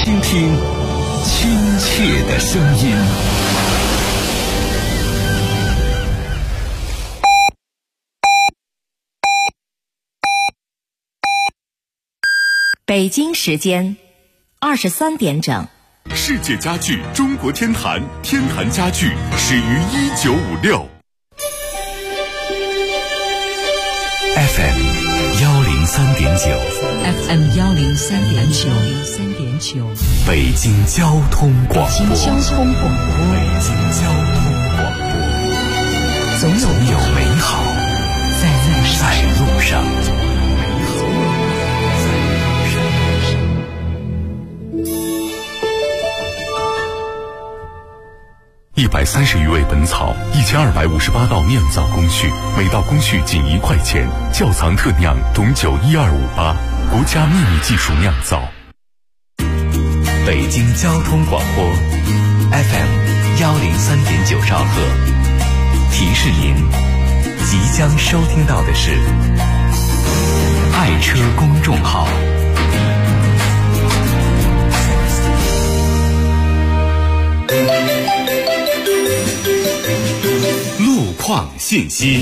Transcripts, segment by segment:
听听亲切的声音。 北京时间23点整。 世界家具中国天坛，天坛家具始于1956。 FM 103.9 FM 103.9 北京交通广播。 北京交通广播。 北京交通广播。总有美好在路上。 130余味本草，1258道酿造工序，每道工序仅1块钱。窖藏特酿董酒12588，国家秘密技术酿造。 北京交通广播 FM 103.9兆赫，提示您即将收听到的是爱车公众号。路况信息。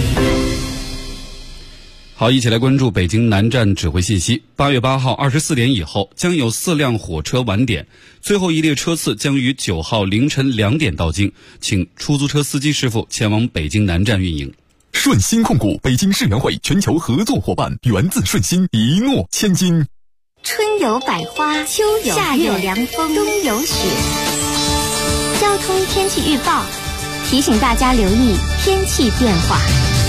好，一起来关注北京南站指挥信息。8月8号24点以后，将有4辆火车晚点，最后一列车次将于9号凌晨2点到京，请出租车司机师傅前往北京南站运营。 顺鑫控股北京世园会全球合作伙伴，源自顺鑫，一诺千金。 春有百花，秋有夏有凉风，冬有雪。交通天气预报提醒大家留意天气变化。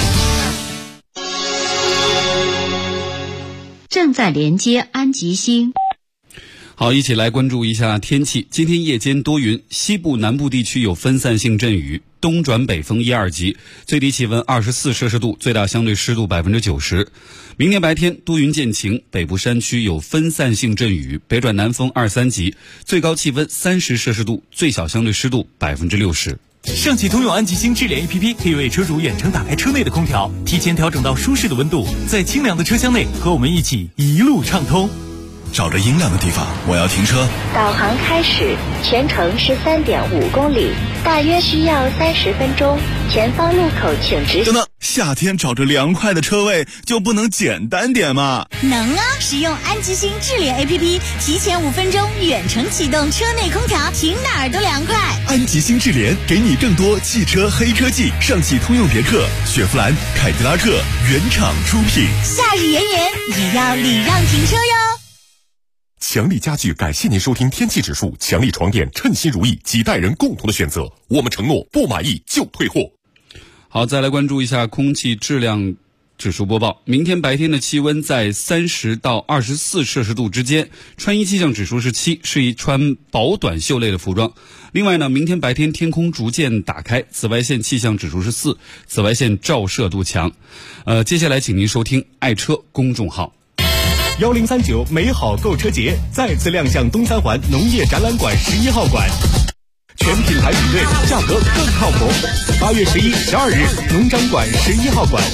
正在连接安吉星。 好，一起来关注一下天气。今天夜间多云，西部南部地区有分散性阵雨，东转北风1、2级，最低气温24摄氏度，最大相对湿度90%。明天白天多云见晴，北部山区有分散性阵雨，北转南风2、3级，最高气温30摄氏度，最小相对湿度60%。 上汽通用安吉星智联 APP 可以为车主远程打开车内的空调，提前调整到舒适的温度，在清凉的车厢内和我们一起一路畅通。 找着阴凉的地方，我要停车。 导航开始，全程13.5公里，大约需要30分钟。前方路口请直行。 等等，夏天找着凉快的车位就不能简单点吗？ 能啊！使用安吉星智联 APP， 提前5分钟远程启动车内空调，停哪儿都凉快。 安吉星智联给你更多汽车黑科技，上汽通用别克、雪佛兰、凯迪拉克原厂出品。 夏日炎炎，也要礼让停车哟。 强力家具感谢您收听天气指数，强力床垫称心如意，几代人共同的选择，我们承诺不满意就退货。 好，再来关注一下空气质量指数播报。明天白天的气温在30到24摄氏度之间，穿衣气象指数是7，适宜穿薄短袖类的服装。另外呢，明天白天天空逐渐打开，紫外线气象指数是4，紫外线照射度强。接下来请您收听爱车公众号。 1039美好购车节再次亮相东三环农业展览馆11号馆，全品牌比对，价格更靠谱。8月11、12日，农展馆11号馆。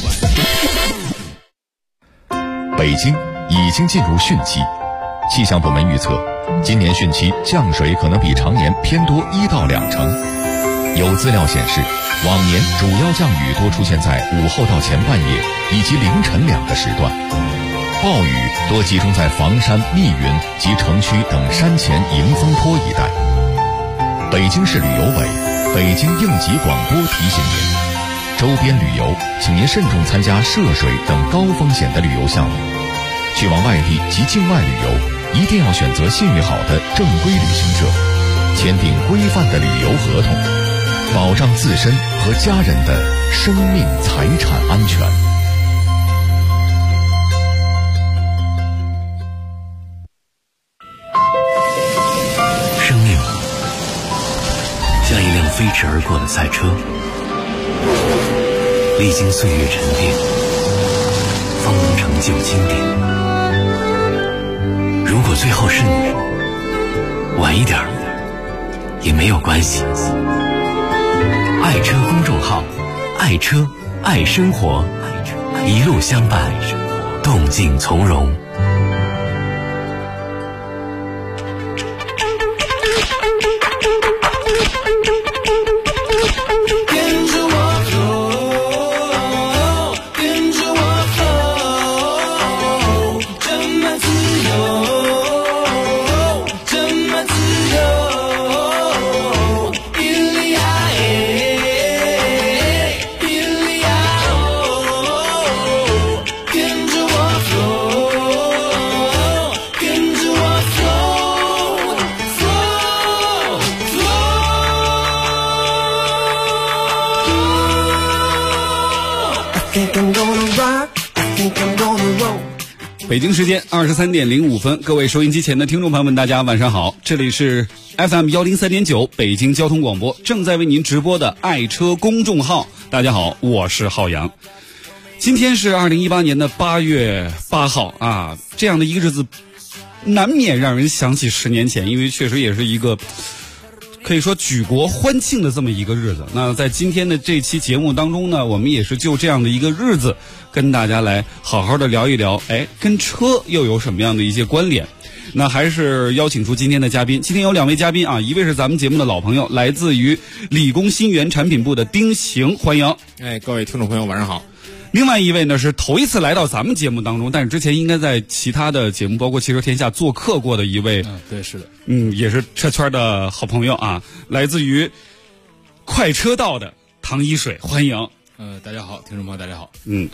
北京已经进入汛期，气象部门预测，今年汛期降水可能比常年偏多1到2成。有资料显示，往年主要降雨多出现在午后到前半夜以及凌晨2个时段。暴雨多集中在房山、密云及城区等山前迎风坡一带。北京市旅游委、北京应急广播提醒您，周边旅游请您慎重参加涉水等高风险的旅游项目。去往外地及境外旅游，一定要选择信誉好的正规旅行社，签订规范的旅游合同，保障自身和家人的生命财产安全。 像一辆飞驰而过的赛车，历经岁月沉淀，方能成就经典。如果最后是你，晚一点也没有关系。爱车公众号，爱车爱生活，一路相伴，动静从容。 北京时间23点05分，各位收音机前的听众朋友们，大家晚上好，这里是 FM 103.9北京交通广播，正在为您直播的爱车公众号。大家好，我是浩洋。今天是2018年的8月8号啊，这样的一个日子，难免让人想起10年前，因为确实也是一个可以说举国欢庆的这么一个日子。那在今天的这期节目当中呢，我们也是就这样的一个日子跟大家来好好的聊一聊，跟车又有什么样的一些关联。那还是邀请出今天的嘉宾，今天有2位嘉宾啊，一位是咱们节目的老朋友，来自于理工新源产品部的丁行，欢迎。 各位听众朋友晚上好。 另外一位呢是头一次来到咱们节目当中，但是之前应该在其他的节目包括汽车天下做客过的一位， 对，是的， 也是车圈的好朋友啊，来自于快车道的唐一水，欢迎。 大家好，听众朋友大家好。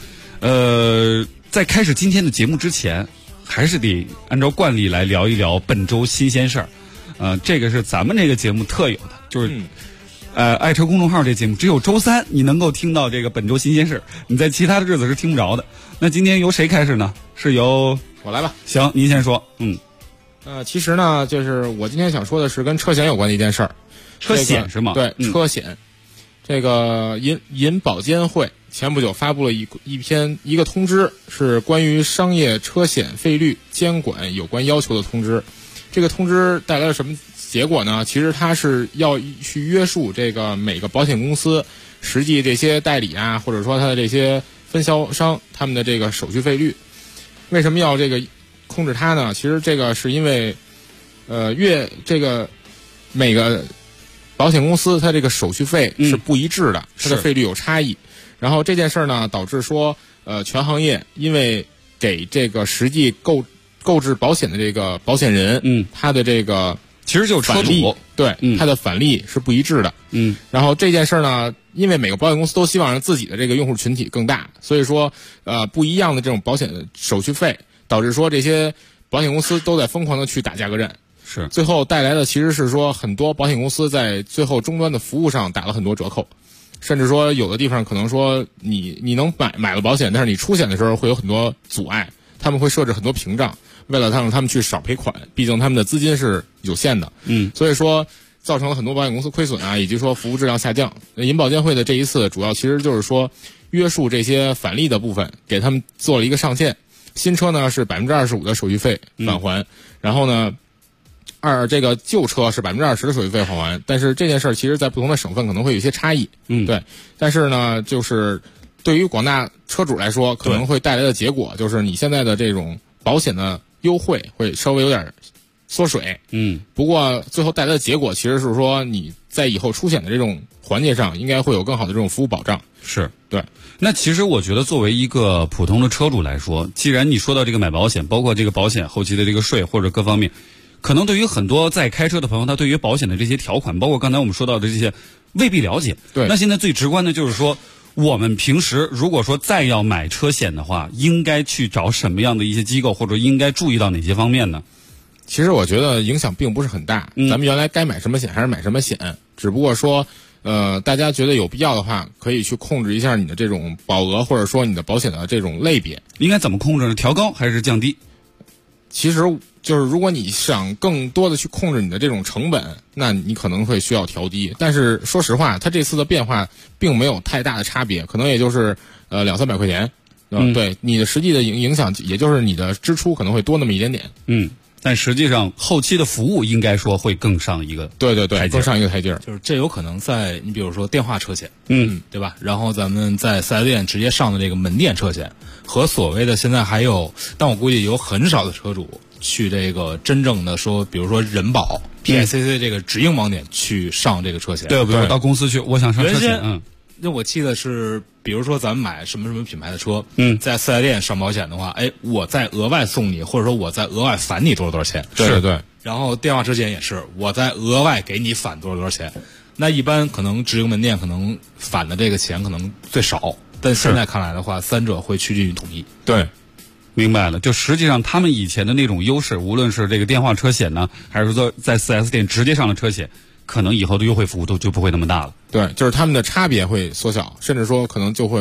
在开始今天的节目之前，还是得按照惯例来聊一聊本周新鲜事儿。这个是咱们这个节目特有的，就是爱车公众号这节目只有周3你能够听到这个本周新鲜事，你在其他的日子是听不着的。那今天由谁开始呢？是由我来吧。 行，您先说。 其实呢，就是我今天想说的是跟车险有关的一件事儿。 车险是吗？ 对，车险。这个银保监会前不久发布了一个通知，是关于商业车险费率监管有关要求的通知。这个通知带来了什么结果呢？其实它是要去约束这个每个保险公司实际这些代理啊，或者说它的这些分销商他们的这个手续费率。为什么要这个控制它呢？其实这个是因为这个每个保险公司它这个手续费是不一致的，它的费率有差异。然后这件事呢导致说全行业因为给这个实际购置保险的这个保险人他的这个其实就是车主， 对，他的返利是不一致的。然后这件事呢，因为每个保险公司都希望让自己的这个用户群体更大，所以说不一样的这种保险手续费，导致说这些保险公司都在疯狂的去打价格战。 是， 最后带来的其实是说很多保险公司在最后终端的服务上打了很多折扣，甚至说有的地方可能说你能买了保险，但是你出险的时候会有很多阻碍，他们会设置很多屏障，为了让他们去少赔款，毕竟他们的资金是有限的。所以说造成了很多保险公司亏损啊，以及说服务质量下降。银保监会的这一次主要其实就是说约束这些返利的部分，给他们做了一个上限。新车呢是 25% 的手续费返还，然后呢这个旧车是 20% 的手续费返还。但是这件事儿其实在不同的省份可能会有一些差异。对。但是呢就是对于广大车主来说，可能会带来的结果就是你现在的这种保险的优惠会稍微有点缩水。不过最后带来的结果其实是说你在以后出险的这种环节上应该会有更好的这种服务保障。 是， 对。 那其实我觉得作为一个普通的车主来说，既然你说到这个买保险，包括这个保险后期的这个税或者各方面，可能对于很多在开车的朋友，他对于保险的这些条款，包括刚才我们说到的这些未必了解。 对。 那现在最直观的就是说，我们平时如果说再要买车险的话，应该去找什么样的一些机构，或者应该注意到哪些方面呢？ 其实我觉得影响并不是很大。咱们原来该买什么险还是买什么险，只不过说大家觉得有必要的话，可以去控制一下你的这种保额，或者说你的保险的这种类别。 应该怎么控制呢？调高还是降低？ 其实就是如果你想更多的去控制你的这种成本，那你可能会需要调低。但是说实话，它这次的变化并没有太大的差别，可能也就是200-300块钱。对，你的实际的影响也就是你的支出可能会多那么一点点。 但实际上后期的服务应该说会更上一个对，更上一个台阶。 就是这有可能在你比如说电话车险，对吧？然后咱们在4S店直接上的这个门店车险，和所谓的现在还有，但我估计有很少的车主去这个真正的说，比如说人保 PICC 这个直营网点去上这个车险。 对，比如到公司去，我想上车险。 那我记得是，比如说咱们买什么什么品牌的车，在4S店上保险的话，我再额外送你，或者说我再额外返你多少钱。 对。 然后电话车险也是，我再额外给你返多少钱。那一般可能直营门店可能返的这个钱可能最少，但现在看来的话，三者会趋近于统一。 对。 明白了，就实际上他们以前的那种优势，无论是这个电话车险呢，还是说在 4S 店直接上的车险，可能以后的优惠服务就不会那么大了。 对，就是他们的差别会缩小，甚至说可能就会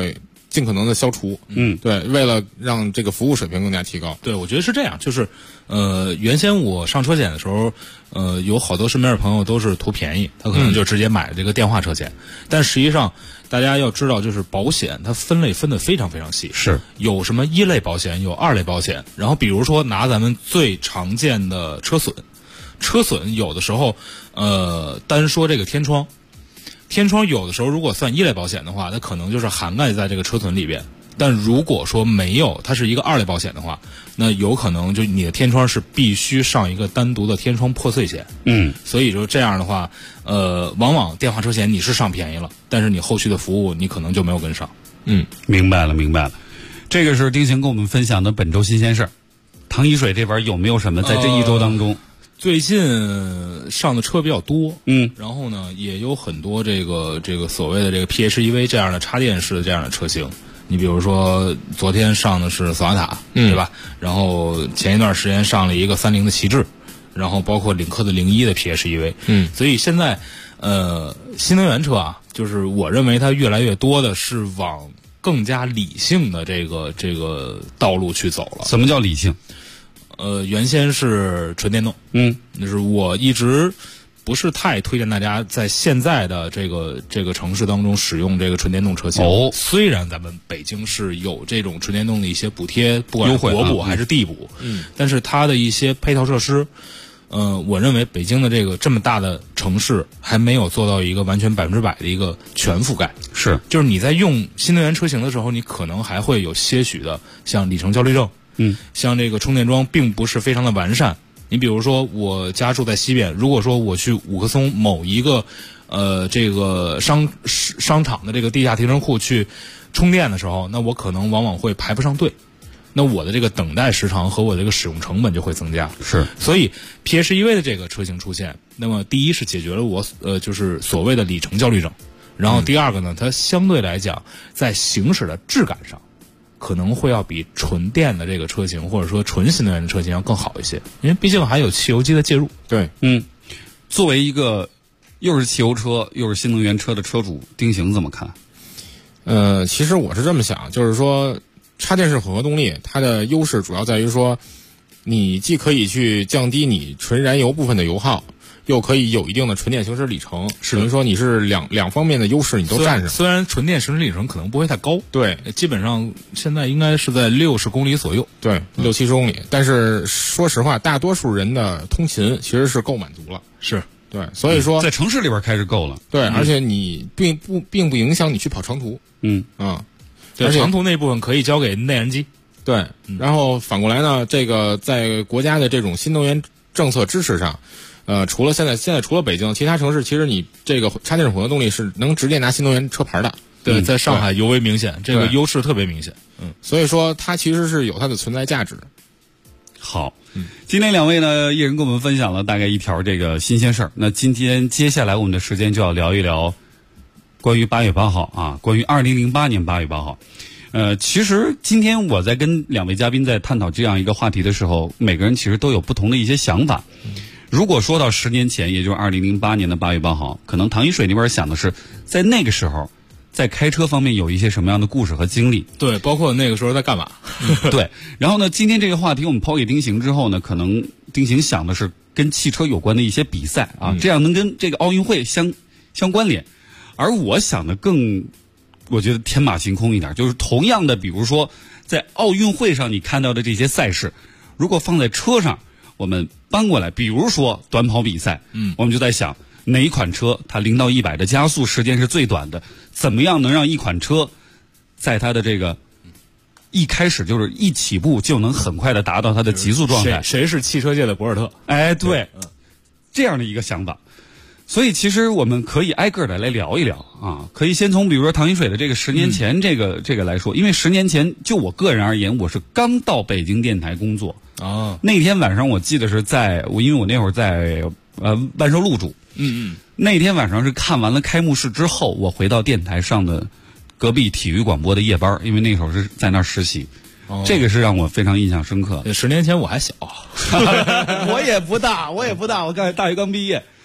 尽可能的消除。对，为了让这个服务水平更加提高。 对，我觉得是这样，就是原先我上车险的时候，有好多身边的朋友都是图便宜，他可能就直接买了这个电话车险，但实际上大家要知道，就是保险它分类分得非常非常细， 是有什么1类保险，有2类保险，然后比如说拿咱们最常见的车损有的时候，单说这个天窗有的时候如果算1类保险的话，它可能就是涵盖在这个车损里边。但如果说没有，它是一个2类保险的话，那有可能就你的天窗是必须上一个单独的天窗破碎险。所以说这样的话，往往电话车险你是上便宜了，但是你后续的服务你可能就没有跟上。 明白了。这个是丁行跟我们分享的本周新鲜事儿。唐一水这边有没有什么在这一周当中？ 最近上的车比较多，然后呢也有很多这个所谓的这个 PHEV 这样的插电式的这样的车型。你比如说昨天上的是索纳塔，对吧？然后前一段时间上了一个30的旗帜，然后包括领克的01的 PHEV。所以现在新能源车啊，就是我认为它越来越多的是往更加理性的这个道路去走了。 什么叫理性？ 原先是纯电动，就是我一直不是太推荐大家在现在的这个城市当中使用这个纯电动车型。虽然咱们北京是有这种纯电动的一些补贴，不管是国补还是地补，但是它的一些配套设施，我认为北京的这么大的城市还没有做到一个完全100%的一个全覆盖。 是， 就是你在用新能源车型的时候，你可能还会有些许的像里程焦虑症，像这个充电桩并不是非常的完善。你比如说我家住在西边，如果说我去五棵松某一个这个商场的这个地下停车库去充电的时候，那我可能往往会排不上队，那我的这个等待时长和我这个使用成本就会增加。 是， 所以 PHEV 的这个车型出现，那么第一是解决了我就是所谓的里程焦虑症，然后第二个呢，它相对来讲在行驶的质感上可能会要比纯电的这个车型或者说纯新能源的车型要更好一些，因为毕竟还有汽油机的介入。 对， 作为一个又是汽油车又是新能源车的车主，丁行怎么看？ 其实我是这么想，就是说插电式混合动力它的优势主要在于说，你既可以去降低你纯燃油部分的油耗，又可以有一定的纯电行驶里程，等于说你是两方面的优势你都占上。 虽然纯电行驶里程可能不会太高， 对， 基本上现在应该是在60公里左右， 对，60-70公里。但是说实话，大多数人的通勤其实是够满足了， 是对，所以说在城市里边开始够了， 对，而且你并不影响你去跑长途， 对，长途那部分可以交给内燃机， 对，然后反过来呢，这个在国家的这种新能源政策支持上。除了现在除了北京，其他城市其实你这个插电式混合动力是能直接拿新能源车牌的。 对，在上海尤为明显，这个优势特别明显。 所以说它其实是有它的存在价值的。 好，今天两位呢，一人跟我们分享了大概一条这个新鲜事儿。那今天接下来我们的时间就要聊一聊关于8月8号啊，关于2008年8月8号。其实今天我在跟两位嘉宾在探讨这样一个话题的时候，每个人其实都有不同的一些想法。如果说到10年前，也就是2008年的8月8号，可能唐一水那边想的是，在那个时候，在开车方面有一些什么样的故事和经历。 对，包括那个时候在干嘛。 对，然后呢，今天这个话题我们抛给丁行之后呢，可能丁行想的是跟汽车有关的一些比赛啊，这样能跟这个奥运会相关联。而我想的我觉得天马行空一点，就是同样的，比如说在奥运会上你看到的这些赛事，如果放在车上，我们搬过来，比如说短跑比赛，我们就在想哪一款车它0到100的加速时间是最短的，怎么样能让一款车在它的这个一开始就是一起步就能很快的达到它的极速状态？ 谁是汽车界的博尔特？ 哎，对，这样的一个想法。所以其实我们可以挨个的来聊一聊啊，可以先从比如说唐一水的这个10年前这个来说，因为10年前就我个人而言，我是刚到北京电台工作啊。那天晚上我记得是因为我那会儿在万寿路住，那天晚上是看完了开幕式之后，我回到电台上的隔壁体育广播的夜班，因为那时候是在那儿实习。这个是让我非常印象深刻。 10年前我还小， 我也不大，我刚才大学刚毕业。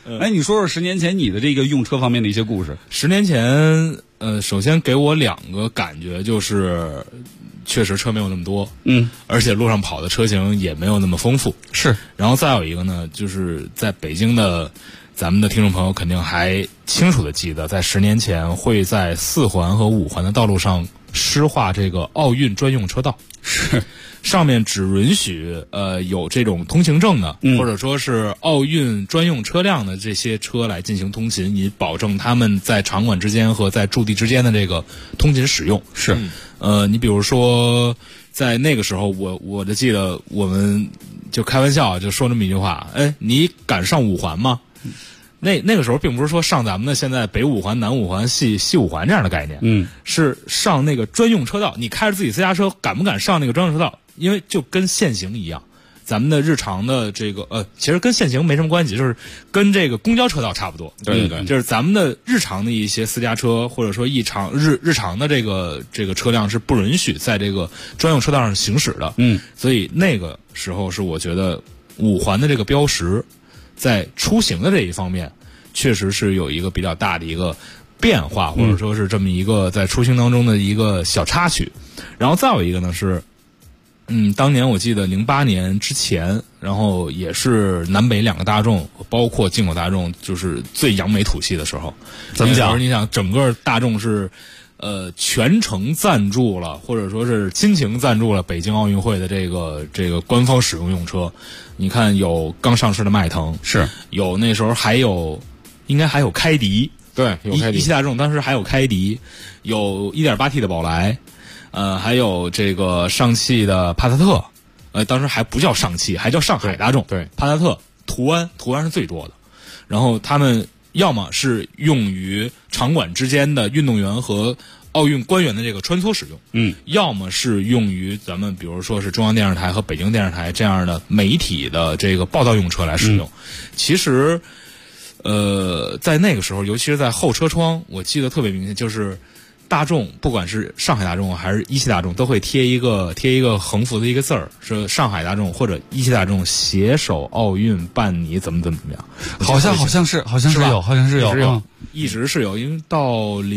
哎，你说说10年前你的这个用车方面的一些故事。 10年前，首先给我2个感觉就是，确实车没有那么多，而且路上跑的车型也没有那么丰富。 是， 然后再有一个呢，就是在北京的。咱们的听众朋友肯定还清楚的记得，在10年前会在4环和5环的道路上施划这个奥运专用车道， 是上面只允许有这种通行证的，或者说是奥运专用车辆的这些车来进行通勤，以保证他们在场馆之间和在驻地之间的这个通勤使用。 是， 你比如说在那个时候，我就记得我们就开玩笑就说这么一句话：哎，你敢上5环吗？那个时候并不是说上咱们的现在北5环、南5环、西5环这样的概念，是上那个专用车道。你开着自己私家车，敢不敢上那个专用车道？因为就跟限行一样，咱们的日常的这个其实跟限行没什么关系，就是跟这个公交车道差不多。 对， 就是咱们的日常的一些私家车，或者说日常的这个车辆是不允许在这个专用车道上行驶的。所以那个时候是我觉得5环的这个标识。在出行的这一方面，确实是有一个比较大的一个变化，或者说是这么一个在出行当中的一个小插曲。然后再有一个呢是，当年我记得08年之前，然后也是南北2个大众，包括进口大众，就是最扬眉吐气的时候。 怎么讲？ 你想，整个大众是。全程赞助了，或者说是亲情赞助了北京奥运会的这个官方使用用车。你看，有刚上市的迈腾， 是有那时候应该还有开迪， 对，有开迪， 一汽大众当时还有开迪，有 1.8T 的宝来，还有这个上汽的帕萨特，当时还不叫上汽，还叫上海大众， 对， 帕萨特、途安是最多的，然后他们。要么是用于场馆之间的运动员和奥运官员的这个穿梭使用，要么是用于咱们比如说是中央电视台和北京电视台这样的媒体的这个报道用车来使用。其实，在那个时候，尤其是在后车窗，我记得特别明显，就是大众不管是上海大众还是一汽大众，都会贴一个横幅的一个字儿，是上海大众或者一汽大众携手奥运办你怎么样。 好像是有， 一直是有，因为到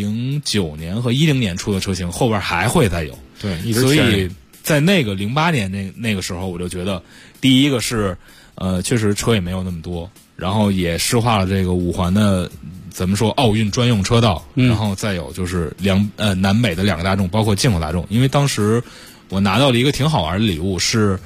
09年和10年出的车型后边还会再有。 对，一直所以在那个08年那个时候，我就觉得第一个是确实车也没有那么多，然后也施划了这个5环的。怎么说奥运专用车道，然后再有就是南北的2个大众，包括进口大众。因为当时我拿到了一个挺好玩的礼物，是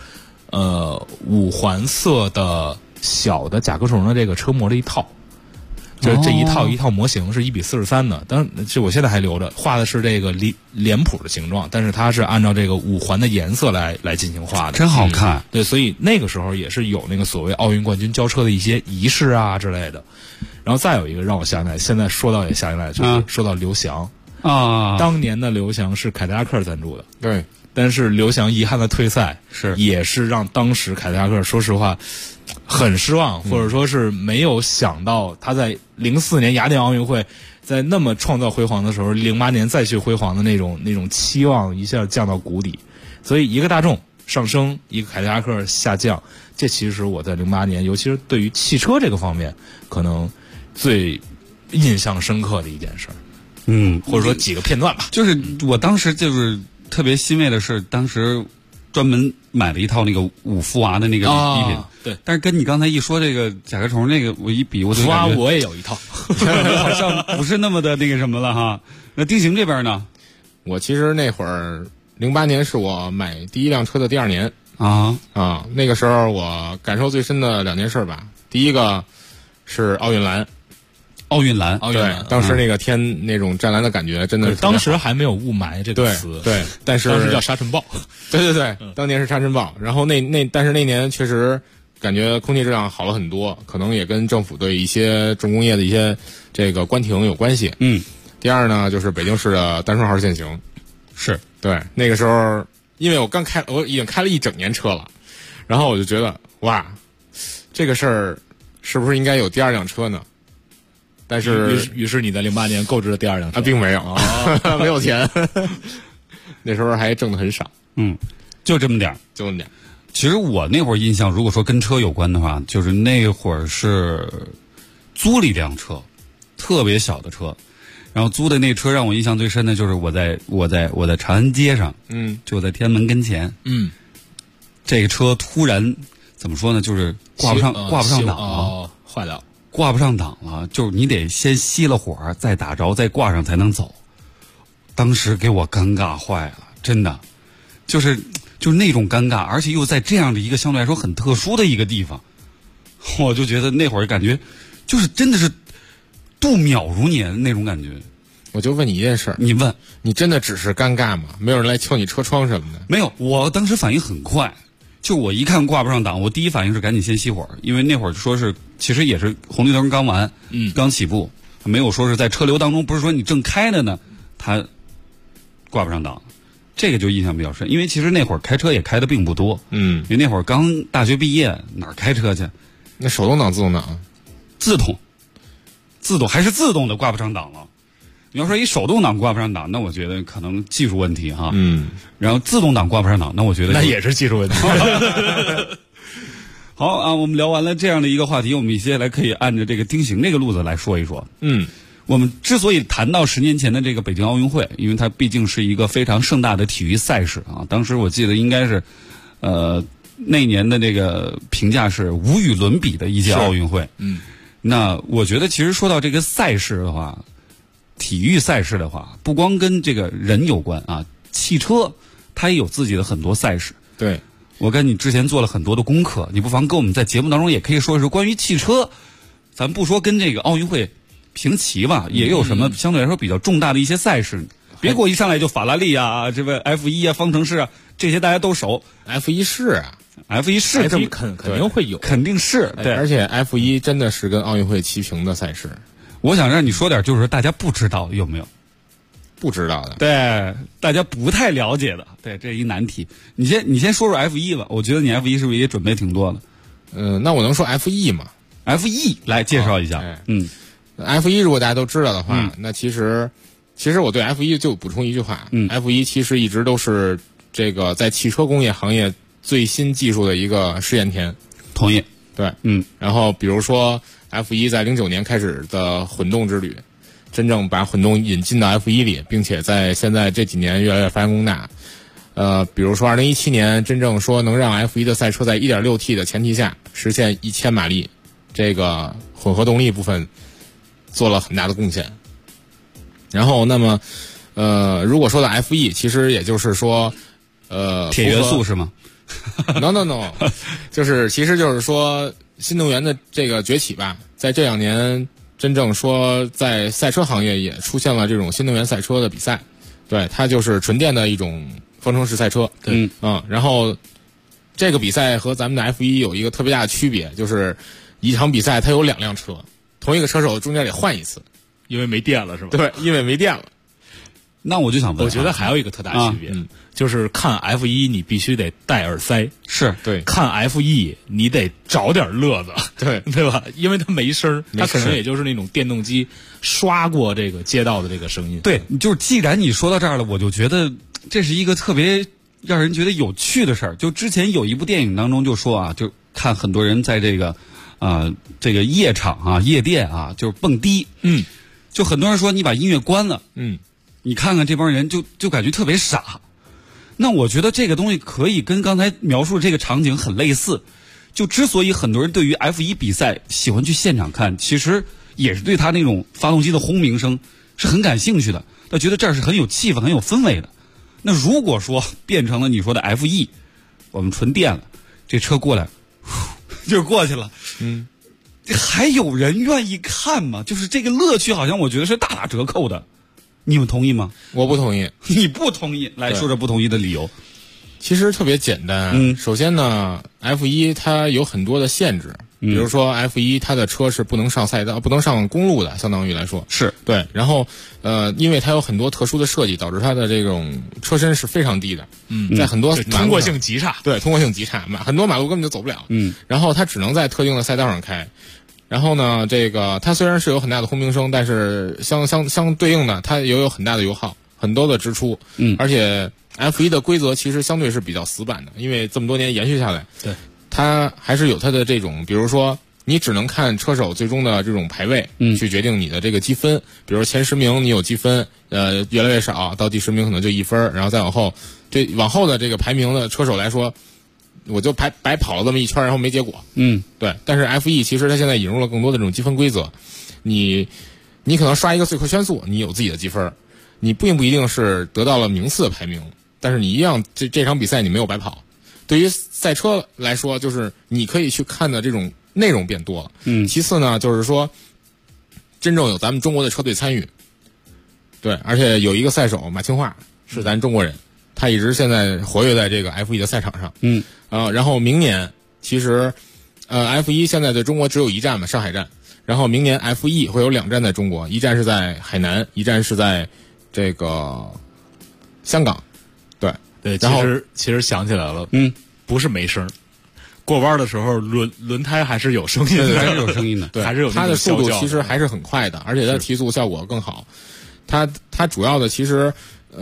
5环色的小的甲壳虫的这个车模的一套，就是这一套模型是1:43的，当然这我现在还留着，画的是这个脸谱的形状，但是它是按照这个5环的颜色来进行画的， 真好看。 对，所以那个时候也是有那个所谓奥运冠军交车的一些仪式啊之类的。然后再有一个让我想起来，现在说到也想起来，就是说到刘翔啊， 当年的刘翔是凯迪拉克赞助的， 对， 但是刘翔遗憾的退赛，也是让当时凯迪拉克说实话很失望，或者说是没有想到他在04年雅典奥运会在那么创造辉煌的时候，08年再去辉煌的那种期望一下降到谷底，所以一个大众上升，一个凯迪拉克下降，这其实我在08年，尤其是对于汽车这个方面，可能最印象深刻的一件事儿，或者说几个片段吧。 就是我当时就是特别欣慰的是，当时专门买了一套那个5伏娃的那个礼品， 对。 但是跟你刚才一说这个甲壳虫那个，我一比，我就伏娃我也有一套， 好像不是那么的那个什么了哈。那丁行这边呢？ 我其实那会儿08年是我买第一辆车的第2年那个时候我感受最深的2件事吧。第一个是奥运蓝， 对， 当时那个天那种湛蓝的感觉真的是当时还没有雾霾这个词， 对，但是当时叫沙尘暴， 对，当年是沙尘暴。然后但是那年确实感觉空气质量好了很多，可能也跟政府对一些重工业的一些这个关停有关系。第二呢，就是北京市的单双号限行， 是对那个时候，因为我已经开了1整年车了，然后我就觉得哇，这个事儿是不是应该有第2辆车呢？但是于是你在08年购置了第2辆车并没有，没有钱，那时候还挣得很少， 就这么点。其实我那会儿印象，如果说跟车有关的话，就是那会儿是租了一辆车，特别小的车，然后租的那车让我印象最深的就是我在长安街上，就在天安门跟前，这个车突然怎么说呢，就是挂不上档了， 坏了， 挂不上档了，就是你得先熄了火，再打着，再挂上才能走。当时给我尴尬坏了，真的，就是那种尴尬，而且又在这样的一个相对来说很特殊的一个地方，我就觉得那会儿感觉就是真的是度秒如年那种感觉。 我就问你一件事， 你问， 你真的只是尴尬吗？没有人来敲你车窗什么的？ 没有，我当时反应很快，就我一看挂不上档，我第一反应是赶紧先熄火，因为那会儿说是其实也是红绿灯刚完，刚起步，没有说是在车流当中，不是说你正开的呢，它挂不上档，这个就印象比较深。因为其实那会儿开车也开的并不多，因为那会儿刚大学毕业，哪儿开车去？ 那手动挡、自动挡？ 自动还是自动的挂不上档了。你要说一手动挡挂不上档，那我觉得可能技术问题哈。然后自动挡挂不上档，那我觉得那也是技术问题。 好啊，我们聊完了这样的一个话题，我们接下来可以按照这个丁行这个路子来说一说。我们之所以谈到10年前的这个北京奥运会，因为它毕竟是一个非常盛大的体育赛事啊。当时我记得应该是，那年的这个评价是无与伦比的一届奥运会。那我觉得其实说到这个赛事的话，体育赛事的话，不光跟这个人有关啊，汽车它也有自己的很多赛事。 对， 我跟你之前做了很多的功课，你不妨跟我们在节目当中也可以说一说关于汽车，咱不说跟这个奥运会平齐吧，也有什么相对来说比较重大的一些赛事。别给我一上来就法拉利啊，这个 F1 啊，方程式啊，这些大家都熟。 F1 是啊 ，F1 是肯定会有， 肯定是对。 而且 F1 真的是跟奥运会齐平的赛事。 我想让你说点就是大家不知道有没有？ 不知道的， 对，大家不太了解的，对，这一难题。你先说说 F1 吧，我觉得你 F1 是不是也准备挺多的？ 那我能说 F1 吗 ？F1 来介绍一下。 F1 如果大家都知道的话，那其实我对 F1 就补充一句话，F1 其实一直都是这个在汽车工业行业最新技术的一个试验田。 同意。 对，然后比如说 F1 在09年开始的混动之旅，真正把混动引进到 F1 里，并且在现在这几年越来越发扬光大。比如说2017年真正说能让 F1 的赛车在 1.6T 的前提下实现1000马力，这个混合动力部分做了很大的贡献。然后那么如果说到 F1， 其实也就是说铁元素是吗 ？No， 其实就是说新能源的这个崛起吧，在这2年真正说在赛车行业也出现了这种新能源赛车的比赛。对，它就是纯电的一种方程式赛车。然后这个比赛和咱们的 F1 有一个特别大的区别，就是一场比赛它有2辆车，同一个车手中间得换一次， 因为没电了是吧？ 对，因为没电了。 那我就想问， 我觉得还有一个特大区别，就是看 F1 你必须得戴耳塞， 是对； 看 F1 你得找点乐子，对吧？因为它没声，它可能也就是那种电动机刷过这个街道的这个声音。 对，就是既然你说到这儿了，我就觉得这是一个特别让人觉得有趣的事儿。就之前有一部电影当中就说啊，就看很多人在这个这个夜场啊、夜店啊，就是蹦迪，就很多人说你把音乐关了，你看看这帮人就感觉特别傻。那我觉得这个东西可以跟刚才描述的这个场景很类似。就之所以很多人对于 F1 比赛喜欢去现场看，其实也是对他那种发动机的轰鸣声是很感兴趣的，他觉得这儿是很有气氛、很有氛围的。那如果说变成了你说的 F1， 我们纯电了，这车过来就过去了，还有人愿意看吗？就是这个乐趣好像我觉得是大打折扣的。你们同意吗？ 我不同意。 你不同意，来说说不同意的理由。 其实特别简单，首先呢 F1 它有很多的限制，比如说 F1 它的车是不能上赛道、不能上公路的，相当于来说是对。然后因为它有很多特殊的设计，导致它的这种车身是非常低的，在很多通过性极差， 对，通过性极差，很多马路根本就走不了，然后它只能在特定的赛道上开。然后呢，这个它虽然是有很大的轰鸣声，但是相对应的，它也有很大的油耗，很多的支出。而且 F1 的规则其实相对是比较死板的，因为这么多年延续下来， 对， 它还是有它的这种，比如说你只能看车手最终的这种排位，去决定你的这个积分。比如前10名你有积分，越来越少，到第10名可能就1分，然后再往后，对往后的这个排名的车手来说，我就白跑了这么一圈，然后没结果。对。但是 F1 其实它现在引入了更多的这种积分规则，你可能刷一个最快圈速，你有自己的积分，你并不一定是得到了名次的排名，但是你一样这场比赛你没有白跑。对于赛车来说，就是你可以去看的这种内容变多了。其次呢，就是说真正有咱们中国的车队参与，对，而且有一个赛手马清化是咱中国人，他一直现在活跃在这个 F1 的赛场上。然后明年其实F1 现在在中国只有一站嘛，上海站，然后明年 F1 会有2站在中国，一站是在海南，一站是在这个香港。 对，其实想起来了，不是没声，过弯的时候轮胎还是有声音的， 还是有声音的， 对， 还是有它的速度其实还是很快的，而且它提速效果更好。它主要的其实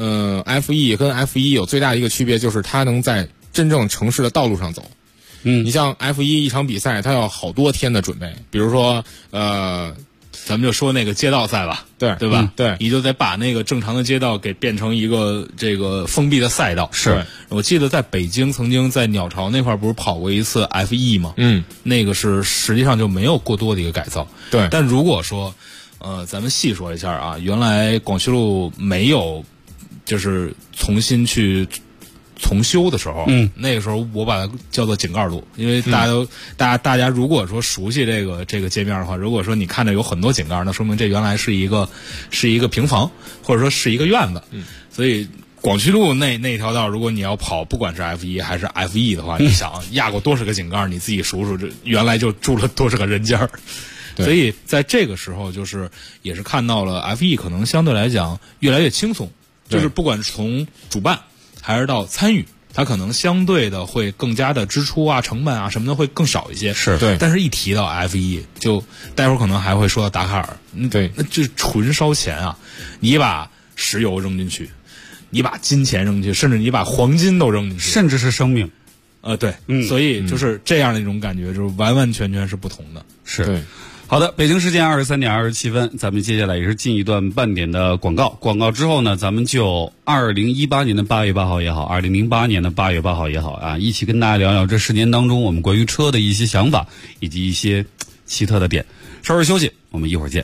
F1 跟 F1 有最大的一个区别，就是它能在真正城市的道路上走。你像 F1 一场比赛，它要好多天的准备，比如说咱们就说那个街道赛吧，对吧？ 对， 你就得把那个正常的街道给变成一个这个封闭的赛道。 是， 我记得在北京曾经在鸟巢那块不是跑过一次 F1 吗？那个是实际上就没有过多的一个改造。 对， 但如果说咱们细说一下啊，原来广渠路没有就是重新去重修的时候，那个时候我把它叫做井盖路，因为大家如果说熟悉这个界面的话，如果说你看着有很多井盖，那说明这原来是一个平房，或者说是一个院子。所以广渠路那条道，如果你要跑，不管是 F1 还是 FE 的话，你想压过多少个井盖，你自己数数，这原来就住了多少个人家。所以在这个时候，就是也是看到了 FE 可能相对来讲越来越轻松，就是不管是从主办还是到参与，它可能相对的会更加的支出啊、成本啊什么的会更少一些。 是， 对。 但是一提到 F1，就待会儿可能还会说到达卡尔， 对， 那就纯烧钱啊！你把石油扔进去，你把金钱扔进去，甚至你把黄金都扔进去， 甚至是生命。 对，所以就是这样的一种感觉，就是完完全全是不同的。 是， 对。 好的，北京时间23点27分，咱们接下来也是进一段半点的广告。广告之后呢，咱们就2018年的8月8号也好，2008年的8月8号也好啊，一起跟大家聊聊这10年当中我们关于车的一些想法以及一些奇特的点。稍事休息，我们一会儿见。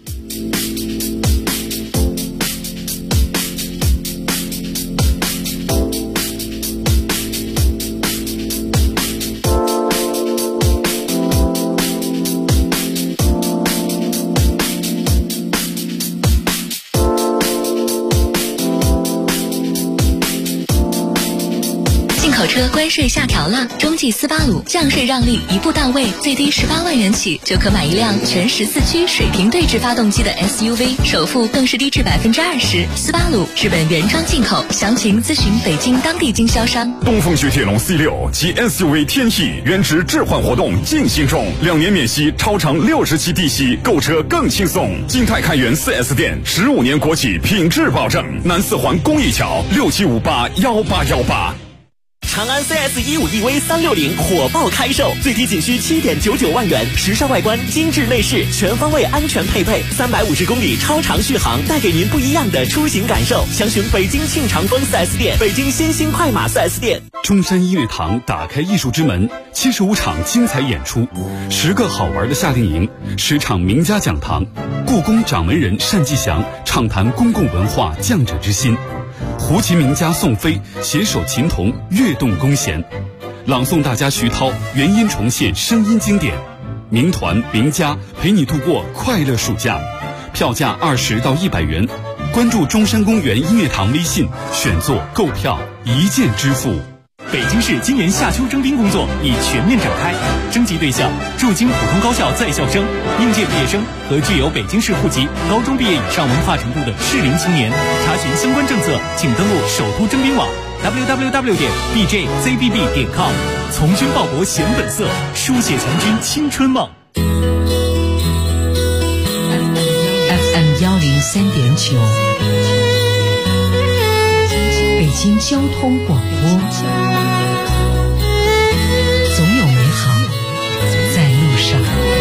车关税下调了，中际斯巴鲁降税让利一步到位，最低18万元起就可买一辆全14驱水平对置发动机的 SUV， 首付更是低至20%。斯巴鲁日本原装进口，详情咨询北京当地经销商。 东风雪铁龙 C6 及 SUV 天翼原值置换活动进行中，2年免息，超长60期低息，购车更轻松。金泰开源 4S 店，15年国企品质保证。南四环公益桥67581818。 长安 CS15EV 360火爆开售，最低仅需7.99万元，时尚外观，精致内饰，全方位安全配备，350公里超长续航，带给您不一样的出行感受。详询北京庆长丰 4S 店、北京新兴快马 4S 店。 中山音乐堂打开艺术之门，75场精彩演出，10个好玩的夏令营，10场名家讲堂，故宫掌门人单霁翔畅谈公共文化匠者之心。胡琴名家宋飞携手琴童跃动弓弦，朗诵大家徐涛原音重现声音经典，名团名家陪你度过快乐暑假，票价20到100元。关注中山公园音乐堂微信，选座购票一键支付。 北京市今年夏秋征兵工作已全面展开，征集对象驻京普通高校在校生、应届毕业生和具有北京市户籍、高中毕业以上文化程度的适龄青年。查询相关政策，请登录首都征兵网 www.bjzbb.com。从军报国显本色，书写从军青春梦。 FM 103.9，北京交通广播。总有美好在路上。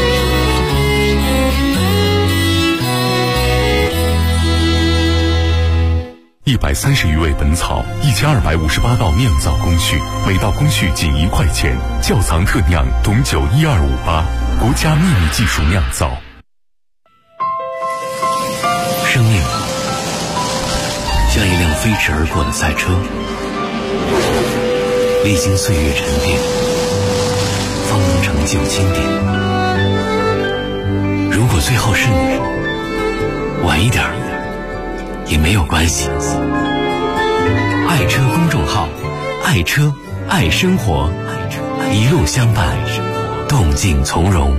130余味本草，1258道酿造工序，每道工序仅1块钱。窖藏特酿董酒12588，国家秘密技术酿造。 生命像一辆飞驰而过的赛车，历经岁月沉淀，方能成就经典。如果最后是你，晚一点也没有关系。爱车公众号，爱车爱生活，一路相伴，动静从容。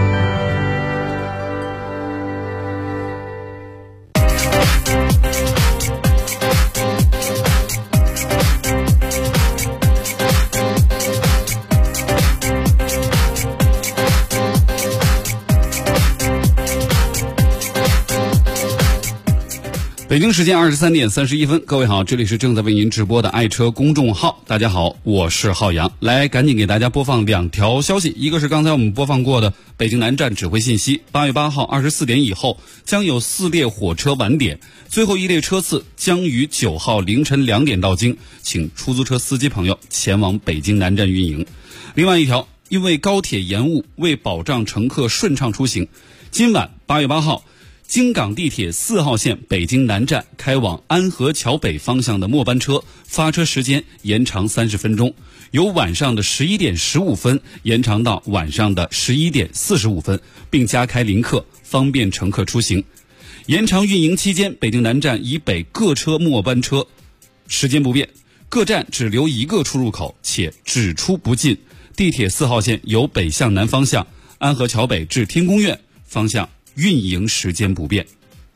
北京时间23点31分，各位好，这里是正在为您直播的爱车公众号。大家好，我是浩洋，来赶紧给大家播放2条消息，一个是刚才我们播放过的北京南站指挥信息，8月8号24点以后将有4列火车晚点，最后1列车次将于9号凌晨2点到京，请出租车司机朋友前往北京南站运营。另外一条，因为高铁延误，为保障乘客顺畅出行，今晚8月8号京港地铁4号线北京南站开往安河桥北方向的末班车发车时间延长30分钟，由晚上的11点15分延长到晚上的11点45分，并加开临客，方便乘客出行。延长运营期间，北京南站以北各车末班车时间不变，各站只留1个出入口，且只出不进。地铁4号线由北向南方向安河桥北至天宫苑方向运营时间不变。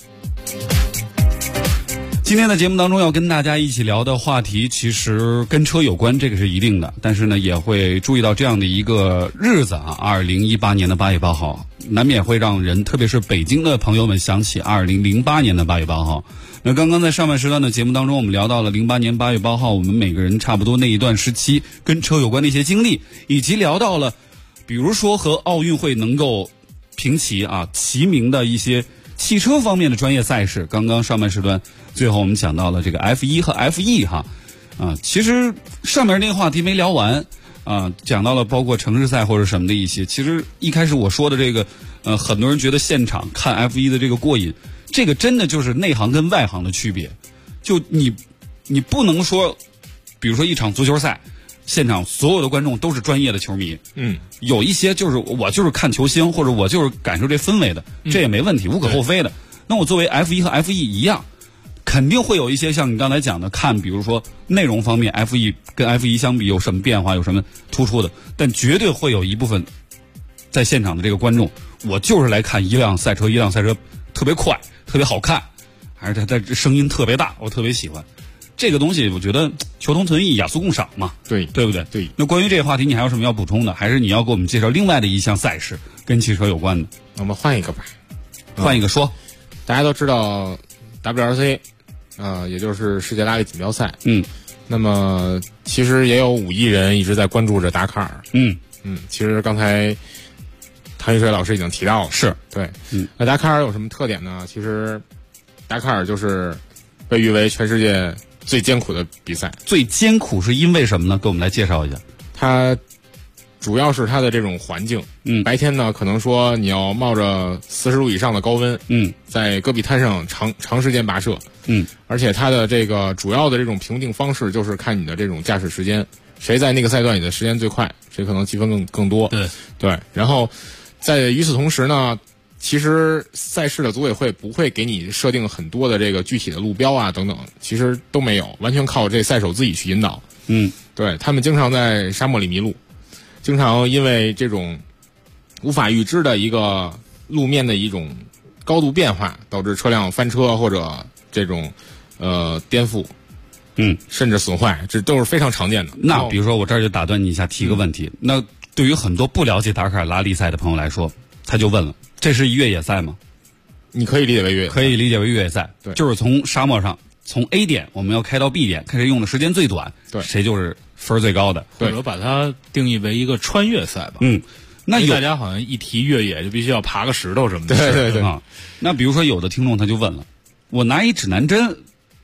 今天的节目当中要跟大家一起聊的话题其实跟车有关，这个是一定的，但是呢也会注意到这样的一个日子啊，2018年的8月8号难免会让人特别是北京的朋友们想起2008年的8月8号。那刚刚在上半时段的节目当中，我们聊到了08年8月8号我们每个人差不多那一段时期跟车有关的一些经历，以及聊到了比如说和奥运会能够平齐齐名的一些汽车方面的专业赛事。刚刚上半时段最后我们讲到了这个 F1 和 FE 其实上面那个话题没聊完讲到了包括城市赛或者什么的一些。其实一开始我说的这个很多人觉得现场看 F1 的这个过瘾，这个真的就是内行跟外行的区别。就你不能说比如说一场足球赛现场所有的观众都是专业的球迷，有一些就是我就是看球星，或者我就是感受这氛围的，这也没问题，无可厚非的。那我作为 F1 和 FE 一样，肯定会有一些像你刚才讲的看，比如说内容方面 FE 跟 F1 相比有什么变化，有什么突出的，但绝对会有一部分在现场的这个观众，我就是来看一辆赛车特别快，特别好看，还是它声音特别大，我特别喜欢。这个东西我觉得求同存异，雅俗共赏嘛，对不对？对。那关于这个话题，你还有什么要补充的？还是你要给我们介绍另外的一项赛事跟汽车有关的？ 我们换一个吧， 换一个说。 大家都知道 WRC，也就是世界拉力锦标赛。那么其实也有5亿人一直在关注着达喀尔。其实刚才唐一水老师已经提到了，是对。那达喀尔有什么特点呢？其实达喀尔就是被誉为全世界最艰苦的比赛。 最艰苦是因为什么呢？给我们来介绍一下。 它主要是它的这种环境。白天呢，可能说你要冒着40度以上的高温，在戈壁滩上长时间跋涉，而且它的这个主要的这种评定方式就是看你的这种驾驶时间，谁在那个赛段里的时间最快，谁可能积分更多。对。然后在与此同时呢，其实赛事的组委会不会给你设定很多的这个具体的路标等等，其实都没有，完全靠这赛手自己去引导。对，他们经常在沙漠里迷路，经常因为这种无法预知的一个路面的一种高度变化，导致车辆翻车或者这种颠覆，甚至损坏，这都是非常常见的。 那比如说我这儿就打断你一下，提个问题。那对于很多不了解达喀尔拉力赛的朋友来说，他就问了，这是越野赛吗？ 你可以理解为越野赛， 可以理解为越野赛，对，就是从沙漠上从 A 点我们要开到 B 点，看谁用的时间最短，对，谁就是分最高的。 或者把它定义为一个穿越赛吧。 那大家好像一提越野就必须要爬个石头什么的。 对那比如说有的听众他就问了，我拿一指南针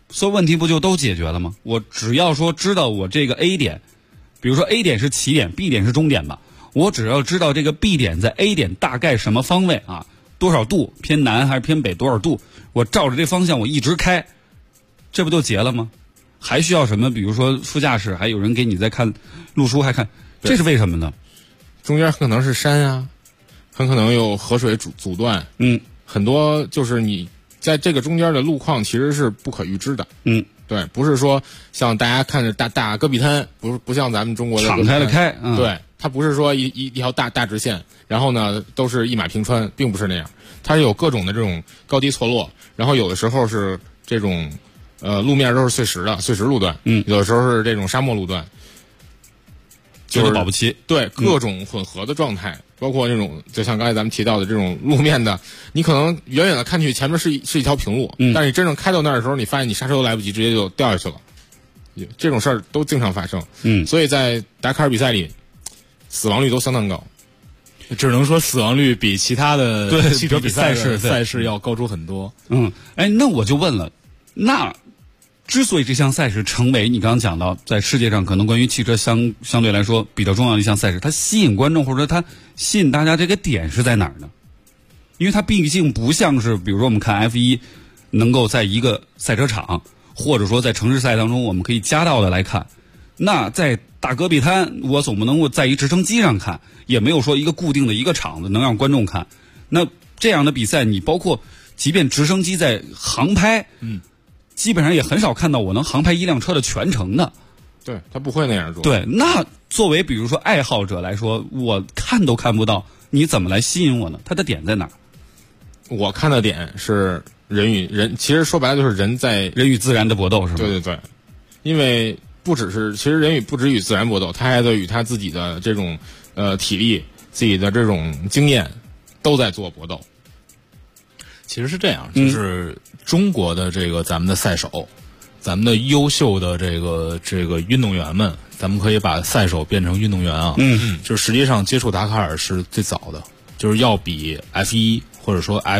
所有问题不就都解决了吗？我只要说知道我这个 A 点，比如说 A 点是起点 ，B 点是终点吧，我只要知道这个 B 点在 A 点大概什么方位啊，多少度，偏南还是偏北，多少度，我照着这方向我一直开，这不就结了吗？还需要什么？比如说副驾驶还有人给你在看路书，还看，这是为什么呢？ 中间很可能是山啊，很可能有河水阻断，很多就是你在这个中间的路况其实是不可预知的，对，不是说像大家看着大戈壁滩，不像咱们中国的敞开了开， 对，它不是说一条大直线，然后呢都是一马平川，并不是那样，它是有各种的这种高低错落，然后有的时候是这种路面都是碎石路段，有的时候是这种沙漠路段， 就是保不齐， 对，各种混合的状态，包括这种就像刚才咱们提到的这种路面的，你可能远远的看去前面是一条平路，但是你真正开到那儿的时候，你发现你刹车都来不及，直接就掉下去了，这种事儿都经常发生，所以在达喀尔比赛里，死亡率都相当高。 只能说死亡率比其他的汽车比赛赛事要高出很多。 那我就问了，那之所以这项赛事成为你刚刚讲到在世界上可能关于汽车相对来说比较重要的一项赛事，它吸引观众或者说它吸引大家这个点是在哪儿呢？因为它毕竟不像是比如说我们看 F1 能够在一个赛车场或者说在城市赛当中我们可以夹道的来看，那在大戈壁滩我总不能够在一直升机上看，也没有说一个固定的一个场子能让观众看。那这样的比赛你包括即便直升机在航拍，基本上也很少看到我能航拍一辆车的全程的。 对，他不会那样做。 对，那作为比如说爱好者来说，我看都看不到，你怎么来吸引我呢？它的点在哪儿？ 我看的点是人与人，其实说白了就是人与自然的搏斗，是吗？ 对对对，因为其实人不止与自然搏斗，他还得与他自己的这种体力、自己的这种经验都在做搏斗。 其实是这样，就是中国的咱们的赛手，咱们的优秀的这个运动员们，咱们可以把赛手变成运动员啊。就是实际上接触达喀尔是最早的，就是要比 F1 或者说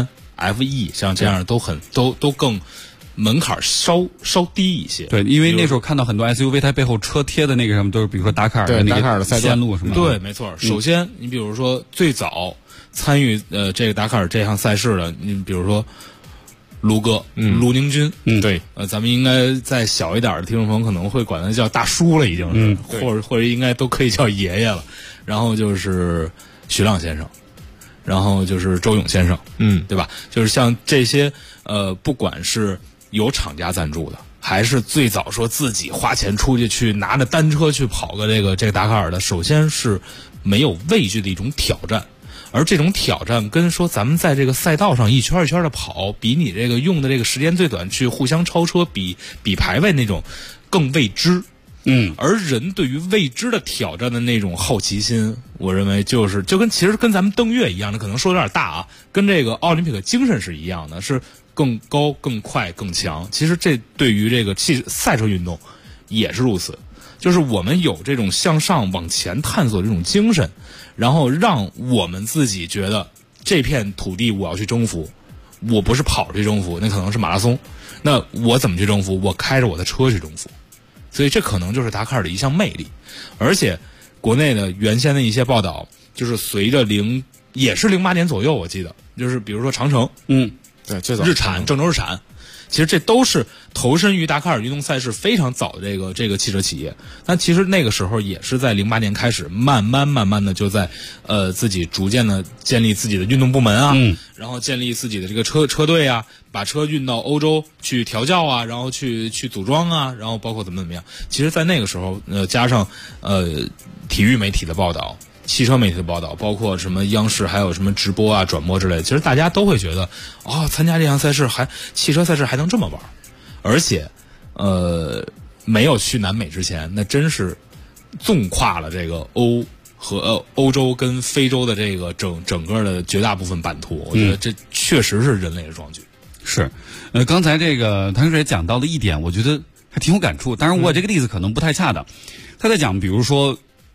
F3、FE 像这样都更门槛稍低一些。 对，因为那时候看到很多 SUV 它背后车贴的那个什么都是比如说达喀尔的那个线路什么的。 对，没错。首先你比如说最早参与这个达喀尔这项赛事的，你比如说卢哥，卢宁军， 对， 咱们应该再小一点的听众朋友可能会管他叫大叔了，已经是，或者应该都可以叫爷爷了。然后就是徐浪先生，然后就是周勇先生，对吧？就是像这些不管是有厂家赞助的，还是最早说自己花钱出去拿着单车去跑个这个达喀尔的，首先是没有畏惧的一种挑战。而这种挑战跟说咱们在这个赛道上一圈一圈的跑，比你这个用的这个时间最短去互相超车比排位那种更未知。而人对于未知的挑战的那种好奇心，我认为其实跟咱们登月一样的，可能说有点大啊，跟这个奥林匹克精神是一样的，是更高、更快、更强。其实这对于这个赛车运动也是如此，就是我们有这种向上往前探索这种精神，然后让我们自己觉得这片土地我要去征服，我不是跑着去征服，那可能是马拉松，那我怎么去征服？我开着我的车去征服。所以这可能就是达喀尔的一项魅力。而且国内的原先的一些报道，就是随着也是08年左右，我记得就是比如说长城， 对，最早日产、郑州日产，其实这都是投身于达喀尔运动赛事非常早的这个汽车企业。但其实那个时候也是在08年开始，慢慢的就在自己逐渐的建立自己的运动部门啊，然后建立自己的这个车队啊，把车运到欧洲去调教啊，然后去组装啊，然后包括怎么样。其实在那个时候加上体育媒体的报道、汽车媒体的报道，包括什么央视还有什么直播啊、转播之类的，其实大家都会觉得参加这项赛事汽车赛事还能这么玩。而且没有去南美之前，那真是纵跨了这个欧洲跟非洲的这个整个的绝大部分版图。我觉得这确实是人类的壮举。 是，刚才这个唐水也讲到了一点，我觉得还挺有感触。当然，我这个例子可能不太恰当。他在讲，比如说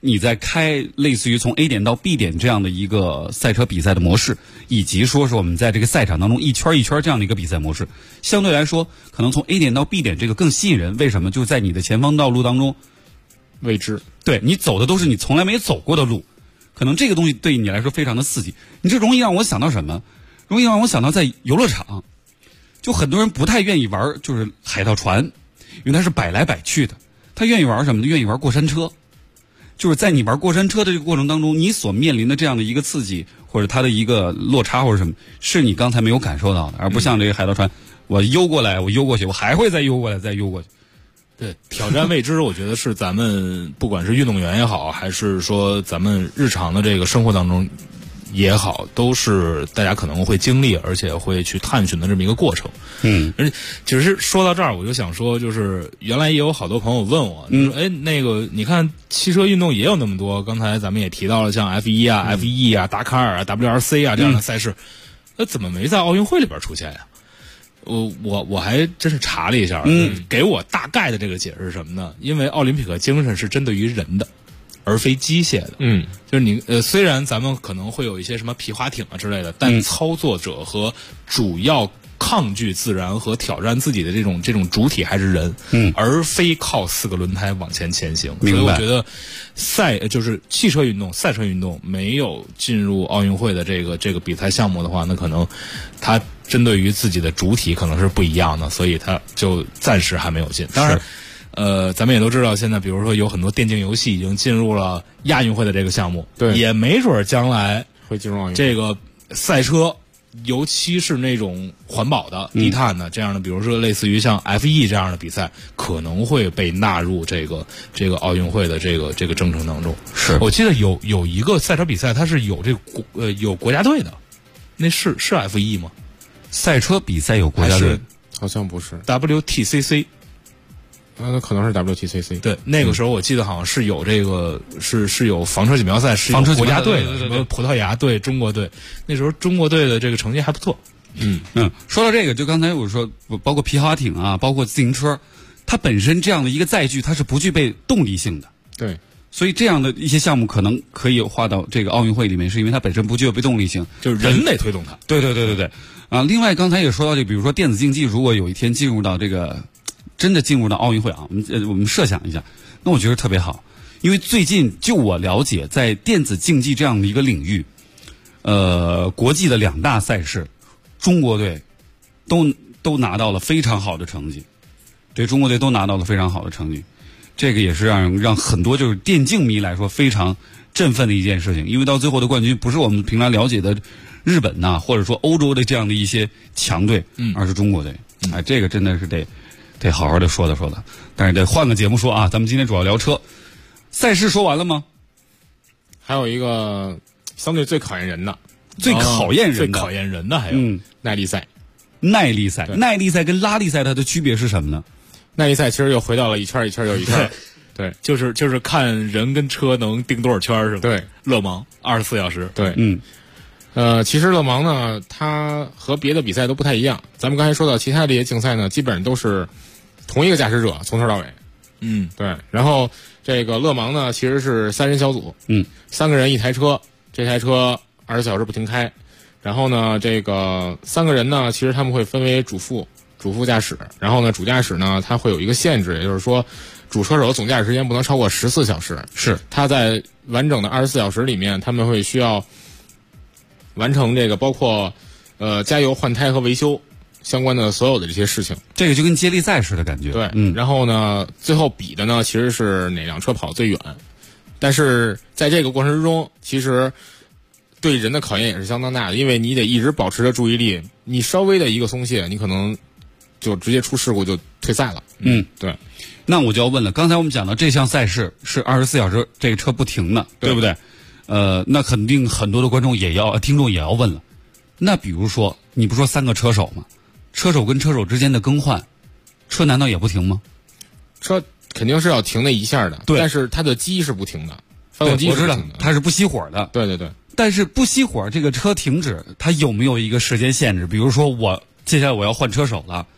你在开类似于从 A 点到 B 点这样的一个赛车比赛的模式，以及说是我们在这个赛场当中一圈一圈这样的一个比赛模式，相对来说可能从 A 点到 B 点这个更吸引人。为什么？就在你的前方道路当中， 未知， 对，你走的都是你从来没走过的路，可能这个东西对你来说非常的刺激。你这容易让我想到什么？容易让我想到在游乐场，就很多人不太愿意玩就是海盗船，因为它是摆来摆去的。他愿意玩什么呢？愿意玩过山车。就是在你玩过山车的这个过程当中，你所面临的这样的一个刺激，或者它的一个落差或者什么，是你刚才没有感受到的，而不像这个海盗船，我游过来，我游过去，我还会再游过来，再游过去。 对，挑战未知，我觉得是咱们不管是运动员也好，还是说咱们日常的这个生活当中也好，都是大家可能会经历，而且会去探寻的这么一个过程。而且只是说到这儿，我就想说，就是原来也有好多朋友问我，说哎，那个你看汽车运动也有那么多，刚才咱们也提到了像 F1 啊、F1 啊、达喀尔啊、WRC 啊这样的赛事，那怎么没在奥运会里边出现呀？我还真是查了一下，给我大概的这个解释是什么呢？因为奥林匹克精神是针对于人的，而非机械的。就是你虽然咱们可能会有一些什么皮划艇啊之类的，但操作者和主要抗拒自然和挑战自己的这种主体还是人，而非靠4个轮胎往前前行。所以我觉得就是汽车运动、赛车运动没有进入奥运会的这个比赛项目的话，那可能它针对于自己的主体可能是不一样的，所以它就暂时还没有进。当然。咱们也都知道，现在比如说有很多电竞游戏已经进入了亚运会的这个项目， 对， 也没准将来会进入奥运会。 这个赛车，尤其是那种环保的、低碳的这样的，比如说类似于像 F1 这样的比赛，可能会被纳入这个奥运会的这个征程当中。 是我记得有一个赛车比赛，它是有有国家队的，那是 F1 吗？ 赛车比赛有国家队？ 好像不是 WTCC。 那可能是 WTCC。 对，那个时候我记得好像是有这个是有房车锦标赛，是有国家队的，什么葡萄牙队、中国队。那时候中国队的这个成绩还不错。 说到这个，就刚才我说，包括皮划艇啊，包括自行车，它本身这样的一个载具，它是不具备动力性的。 对， 所以这样的一些项目可能可以划到这个奥运会里面，是因为它本身不具备动力性， 就是人得推动它。 对。另外刚才也说到这，比如说电子竞技，如果有一天进入到这个。真的进入到奥运会啊，我们设想一下，那我觉得特别好，因为最近就我了解，在电子竞技这样的一个领域，国际的2大赛事，中国队都拿到了非常好的成绩，对，中国队都拿到了非常好的成绩，这个也是让很多就是电竞迷来说非常振奋的一件事情，因为到最后的冠军不是我们平常了解的日本呐，或者说欧洲的这样的一些强队，而是中国队，这个真的是得好好的说的，但是得换个节目说啊。咱们今天主要聊车，赛事说完了吗？ 还有一个相对最考验人的， 最考验人的还有耐力赛。 耐力赛跟拉力赛它的区别是什么呢？ 耐力赛其实又回到了一圈一圈又一圈。对， 就是看人跟车能定多少圈是吧？ 对， 勒芒24小时。 对，其实勒芒呢，它和别的比赛都不太一样。咱们刚才说到其他这些竞赛呢，基本上都是同一个驾驶者从头到尾。对。然后这个勒芒呢，其实是3人小组，3个人一台车，这台车20小时不停开。然后呢，这个3个人呢，其实他们会分为主副驾驶。然后呢，主驾驶呢，它会有一个限制，也就是说，主车手总驾驶时间不能超过14小时。 是， 他在完整的24小时里面，他们会需要完成这个包括加油、换胎和维修相关的所有的这些事情。 这个就跟接力赛似的感觉。 对，然后呢，最后比的呢，其实是哪辆车跑最远。但是在这个过程之中，其实对人的考验也是相当大的，因为你得一直保持着注意力，你稍微的一个松懈，你可能就直接出事故就退赛了。对。 那我就要问了，刚才我们讲到这项赛事是24小时这个车不停的，对不对？那肯定很多的听众也要问了。那比如说，你不说3个车手吗？车手跟车手之间的更换，车难道也不停吗？ 车肯定是要停那一下的， 对。 但是它的机是不停的，发动机是不停的， 我知道它是不熄火的。 对。 但是不熄火，这个车停止，它有没有一个时间限制？比如说接下来我要换车手了，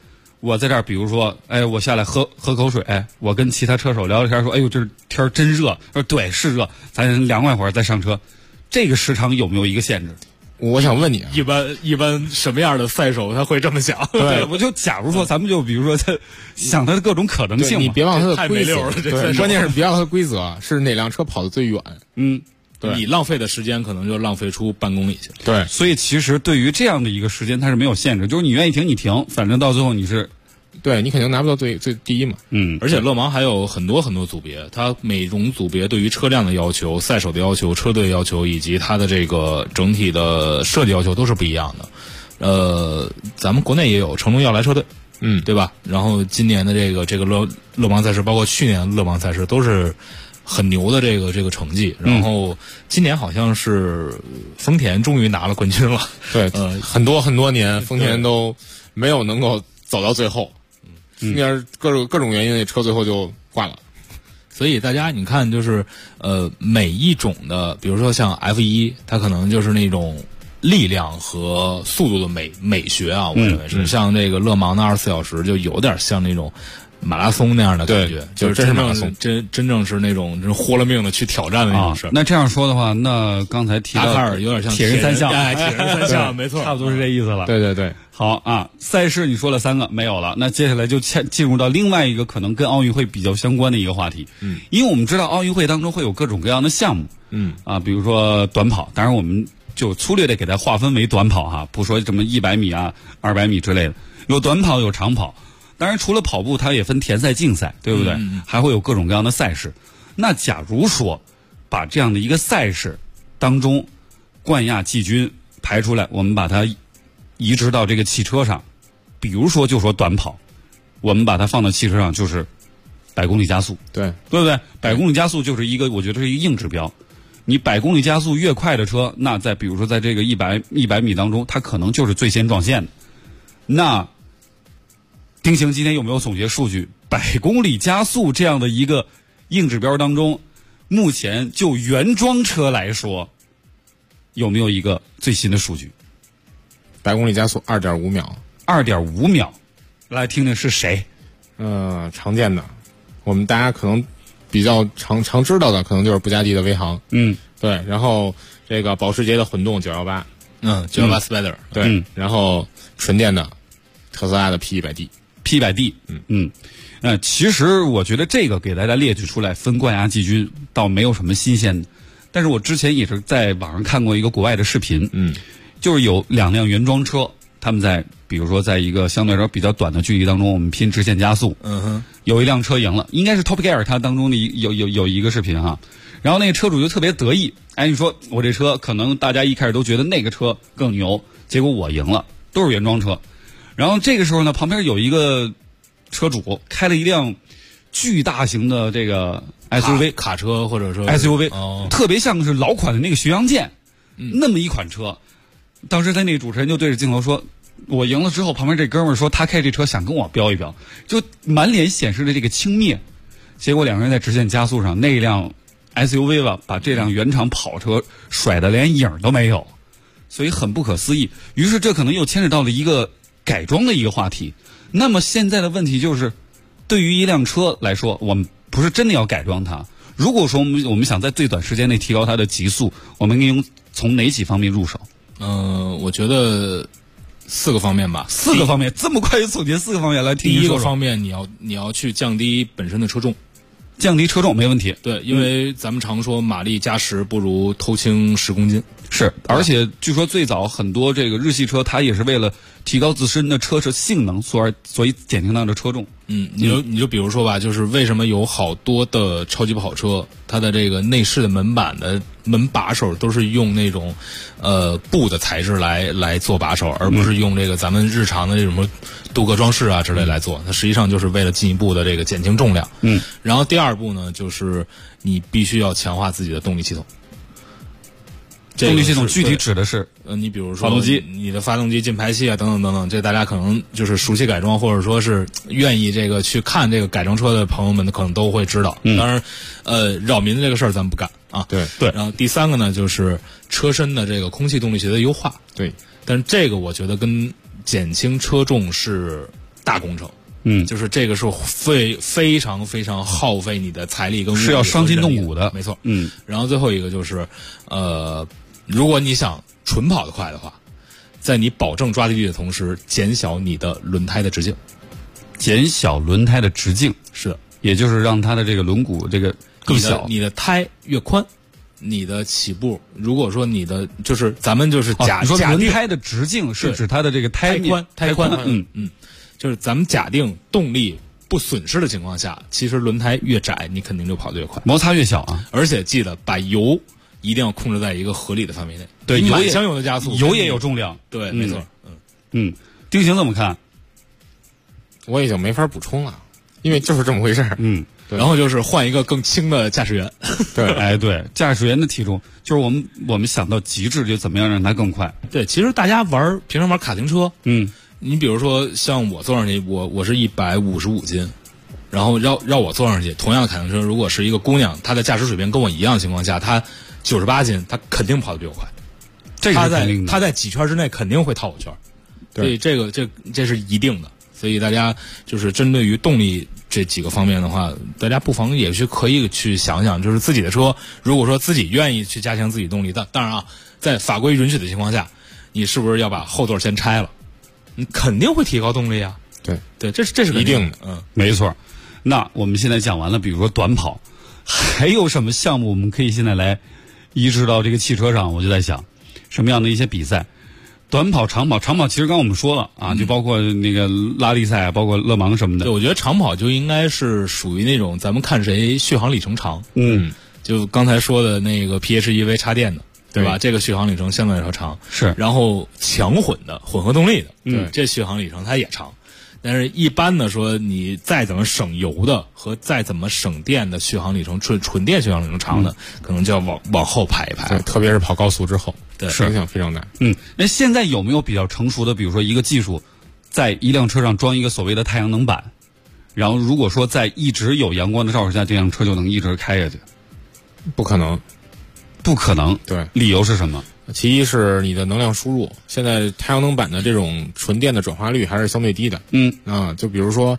我在这儿，比如说，哎，我下来喝口水，我跟其他车手聊聊天，说，哎呦，这天真热，说对，是热，咱凉快会儿再上车。这个时长有没有一个限制？ 我想问你啊， 一般什么样的赛手他会这么想？ 对，我就假如说，咱们就比如说他想他的各种可能性嘛， 你别忘他的规则， 对， 关键是别忘他的规则是哪辆车跑得最远。 对，你浪费的时间可能就浪费出半公里去了。 对， 所以其实对于这样的一个时间，它是没有限制，就是你愿意停你停，反正到最后你是， 对你肯定拿不到最第一嘛。 而且勒芒还有很多组别，它每种组别对于车辆的要求、赛手的要求、车队要求以及它的这个整体的设计要求都是不一样的。咱们国内也有成龙要来车队，对吧？然后今年的这个勒芒赛事，包括去年的勒芒赛事，都是很牛的这个成绩。然后今年好像是丰田终于拿了冠军了。 对，很多年丰田都没有能够走到最后。应该是各种原因，那车最后就挂了。 所以大家你看，就是每一种的，比如说像 F1，它可能就是那种力量和速度的美学啊，我认为是像这个勒芒的24小时，就有点像那种马拉松那样的感觉，就是真是马拉松， 真正是那种豁了命的去挑战的那种事。 那这样说的话，那刚才提到达喀尔有点像铁人三项， 铁人三项没错， 差不多是这意思了。 对。 好啊，赛事你说了3个没有了，那接下来就进入到另外一个可能跟奥运会比较相关的一个话题。因为我们知道奥运会当中会有各种各样的项目，比如说短跑，当然我们就粗略的给它划分为短跑哈，不说什么100米啊、200米之类的，有短跑有长跑。当然除了跑步它也分田赛竞赛，对不对？还会有各种各样的赛事。那假如说把这样的一个赛事当中冠亚季军排出来，我们把它移植到这个汽车上，比如说就说短跑，我们把它放到汽车上就是100公里加速，对不对？100公里加速就是一个，我觉得是一个硬指标。你100公里加速越快的车，那在比如说在这个100米当中，它可能就是最先撞线的。那丁行今天有没有总结数据？100公里加速这样的一个硬指标当中，目前就原装车来说，有没有一个最新的数据 ？100公里加速2.5秒 ，2.5秒，来听听是谁？ 常见的，我们大家可能比较常知道的，可能就是布加迪的威航，对，然后这个保时捷的混动918， 918 Spider， 对，然后纯电的特斯拉的 P100D， 其实我觉得这个给大家列举出来分冠亚季军倒没有什么新鲜的，但是我之前也是在网上看过一个国外的视频，就是有2辆原装车，他们在比如说在一个相对来说比较短的距离当中，我们拼直线加速，有一辆车赢了，应该是 Top Gear 它当中的有一个视频哈，然后那个车主就特别得意，你说我这车可能大家一开始都觉得那个车更牛，结果我赢了，都是原装车。然后这个时候呢，旁边有一个车主开了一辆巨大型的这个 SUV 卡车或者说 SUV，特别像是老款的那个巡洋舰，那么一款车。当时他那个主持人就对着镜头说，我赢了之后，旁边这哥们儿说他开这车想跟我飙一飙，就满脸显示的这个轻蔑。结果2个人在直线加速上，那辆 SUV 吧把这辆原厂跑车甩得连影都没有，所以很不可思议。于是这可能又牵扯到了一个改装的一个话题。那么现在的问题就是，对于一辆车来说，我们不是真的要改装它。如果说我们想在最短时间内提高它的极速，我们应该从哪几方面入手？ 我觉得4个方面吧。 4个方面，这么快就总结4个方面来听第一个方面，你要去降低本身的车重。 降低车重没问题， 对，因为咱们常说马力加10不如偷轻10公斤， 是，而且据说最早很多这个日系车，它也是为了提高自身的车性能，所以减轻它的车重。 你就比如说吧，就是为什么有好多的超级跑车，它的这个内饰的门板的门把手都是用那种布的材质来做把手，而不是用这个咱们日常的这种镀铬装饰啊之类来做，它实际上就是为了进一步的这个减轻重量。然后第二步呢，就是你必须要强化自己的动力系统。 动力系统具体指的是， 你比如说发动机， 你的发动机、进排气啊，等等等等，这大家可能就是熟悉改装或者说是愿意这个去看这个改装车的朋友们，可能都会知道。当然，扰民的这个事儿咱们不干啊。 对。 然后第3个呢，就是车身的这个空气动力学的优化。 对。 但是这个我觉得跟减轻车重是大工程。 就是这个是非常非常耗费你的财力跟物力， 是要伤筋动骨的， 没错。然后最后一个就是，如果你想纯跑得快的话，在你保证抓地力的同时，减小你的轮胎的直径。 减小轮胎的直径， 是的， 也就是让它的这个轮毂这个更小。 你的胎越宽，你的起步，如果说你的就是咱们就是你说轮胎的直径是指它的这个胎宽，就是咱们假定动力不损失的情况下，其实轮胎越窄，你肯定就跑得越快， 摩擦越小啊。 而且记得把油一定要控制在一个合理的范围内。 对， 满箱油的加速， 油也有重量。 对，没错。 丁行怎么看？ 我已经没法补充了，因为就是这么回事儿。 然后就是换一个更轻的驾驶员。 对， 对，驾驶员的体重就是我们想到极致，就怎么样让它更快。 对，其实大家平常玩卡丁车，你比如说像我坐上去，我是155斤，然后让我坐上去，同样的卡丁车，如果是一个姑娘，她的驾驶水平跟我一样的情况下，她98斤，她肯定跑得比我快。 这是肯定的。 她在几圈之内肯定会套我圈。所以这是一定的。所以大家就是针对于动力这几个方面的话，大家不妨也可以去想想，就是自己的车，如果说自己愿意去加强自己动力，当然啊，在法规允许的情况下，你是不是要把后座先拆了？你肯定会提高动力啊。对，这是一定的。 没错。那我们现在讲完了，比如说短跑，还有什么项目我们可以现在来移植到这个汽车上？我就在想，什么样的一些比赛？短跑、长跑，其实刚刚我们说了啊，就包括那个拉力赛，包括勒芒什么的。 对，我觉得长跑就应该是属于那种咱们看谁续航里程长。就刚才说的那个 PHEV 插电的，对吧？这个续航里程相对来说长。 是。 然后强混的、混合动力的，这续航里程它也长。但是一般的说，你再怎么省油的和再怎么省电的续航里程，纯电续航里程长的，可能就要往后排一排。 对，特别是跑高速之后， 对， 影响非常大。 那现在有没有比较成熟的，比如说一个技术，在一辆车上装一个所谓的太阳能板，然后如果说在一直有阳光的照射下，这辆车就能一直开下去？ 不可能。 对，理由是什么？ 其一是你的能量输入，现在太阳能板的这种纯电的转化率还是相对低的。就比如说，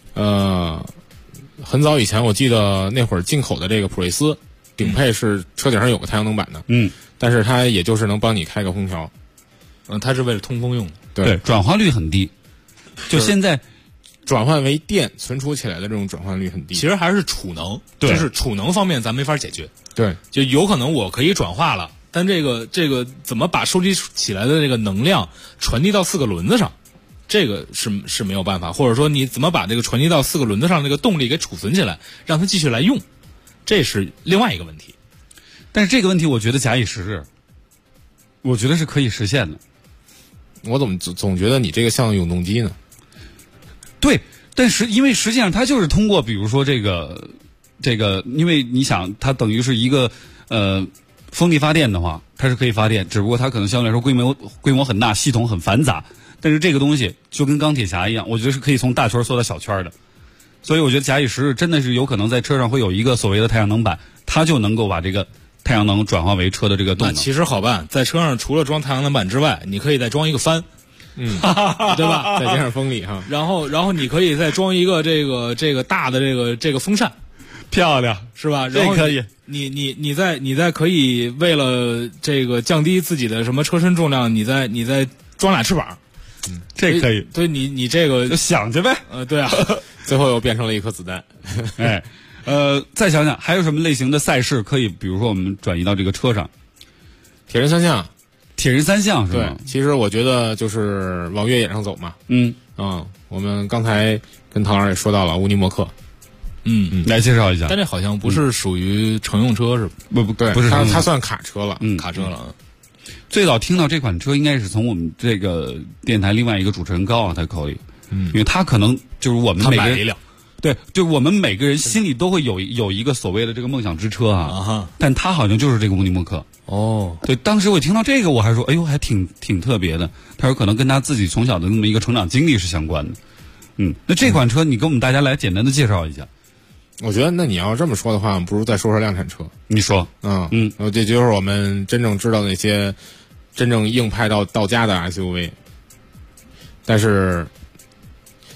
很早以前我记得那会儿进口的这个普锐斯顶配是车顶上有个太阳能板的，但是它也就是能帮你开个空调， 它是为了通风用的。 对，转化率很低。就现在转换为电存储起来的这种转换率很低。 其实还是储能，就是储能方面咱没法解决。 对， 就有可能我可以转化了。但这个怎么把收集起来的这个能量传递到4个轮子上，这个是没有办法，或者说你怎么把这个传递到4个轮子上这个动力给储存起来，让它继续来用，这是另外一个问题。 但是这个问题我觉得假以时日，我觉得是可以实现的。 我怎么总觉得你这个像永动机呢？ 对，但是因为实际上它就是通过比如说这个，因为你想它等于是一个风力发电的话，它是可以发电，只不过它可能相对来说规模很大，系统很繁杂。但是这个东西就跟钢铁侠一样，我觉得是可以从大圈缩到小圈的。所以我觉得假以时日，真的是有可能在车上会有一个所谓的太阳能板，它就能够把这个太阳能转化为车的这个动能。 那其实好办，在车上除了装太阳能板之外，你可以再装一个帆。对吧？ 再加上风力哈， 然后你可以再装一个这个大的这个风扇。 漂亮是吧？然后这可以， 你再可以为了这个降低自己的什么车身重量，你再装俩翅膀， 这可以。 对你这个就想去呗。 对啊， 最后又变成了一颗子弹。 再想想还有什么类型的赛事可以，比如说我们转移到这个车上， 铁人三项是吧？ 对，其实我觉得就是往越野上走嘛。我们刚才跟唐老师也说到了乌尼莫克。 来介绍一下。 但这好像不是属于乘用车是吧？ 不对， 不是它算卡车了。 卡车了。 最早听到这款车应该是从我们这个电台另外一个主持人高啊他口里，因为他可能就是我们每个人，对，就我们每个人心里都会有一个所谓的这个梦想之车啊，但他好像就是这个乌尼莫克。对，当时我听到这个我还说，哎呦，还挺特别的。他说可能跟他自己从小的那么一个成长经历是相关的。那这款车你给我们大家来简单的介绍一下。 我觉得那你要这么说的话，不如再说说量产车。 你说。 这就是我们真正知道那些真正硬派到家的 SUV。但是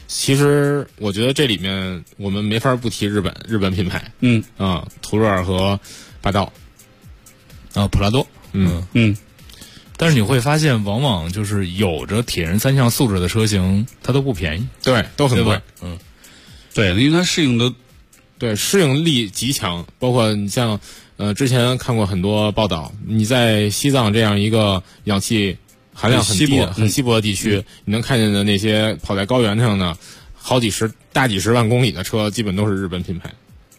其实我觉得这里面我们没法不提日本品牌，途锐和霸道， 普拉多，但是你会发现，往往就是有着铁人三项素质的车型，它都不便宜， 对，都很贵， 对，因为它适应力极强，包括你像之前看过很多报道，你在西藏这样一个氧气含量很低的、很稀薄的地区，你能看见的那些跑在高原上的大几十万公里的车，基本都是日本品牌。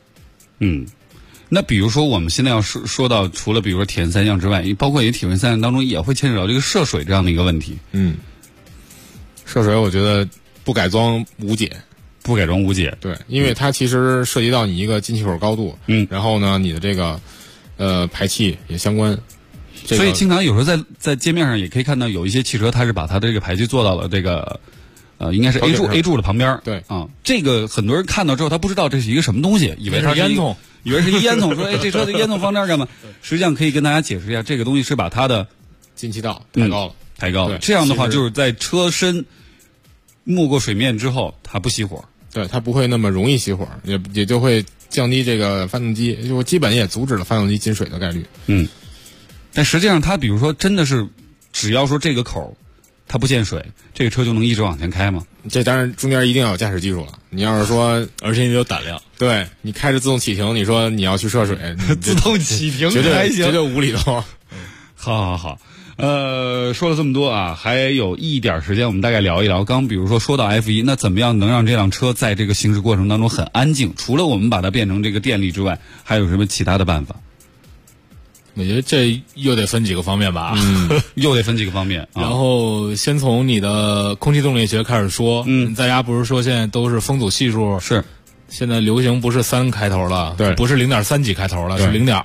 那比如说我们现在要说到，除了比如说铁人三项之外，包括铁人三项当中也会牵扯到这个涉水这样的一个问题。 涉水我觉得不改装无解。 对， 因为它其实涉及到你一个进气口高度，然后呢，你的这个排气也相关。 所以经常有时候在街面上也可以看到有一些汽车，它是把它的这个排气做到了这个应该是 A 柱的旁边。 对这个很多人看到之后，他不知道这是一个什么东西，以为它是烟囱， 以为是一烟囱，说这车的烟囱放这儿干嘛？实际上可以跟大家解释一下，这个东西是把它的进气道抬高了。 这样的话，就是在车身没过水面之后，它不熄火。 对，它不会那么容易熄火，也就会降低这个发动机，就基本也阻止了发动机进水的概率。 但实际上它比如说真的是，只要说这个口它不见水，这个车就能一直往前开吗？ 这当然中间一定要有驾驶技术了。你要是说， 而且你有胆量， 对你开着自动启停，你说你要去涉水， 自动启停绝对无厘头。 好。说了这么多啊，还有一点时间，我们大概聊一聊。刚比如说到 F1，那怎么样能让这辆车在这个行驶过程当中很安静？除了我们把它变成这个电力之外，还有什么其他的办法？ 我觉得这又得分几个方面吧， 又得分几个方面。 然后先从你的空气动力学开始说，大家不是说现在都是风阻系数是。 现在流行不是3开头了， 对， 不是0.3几开头了，是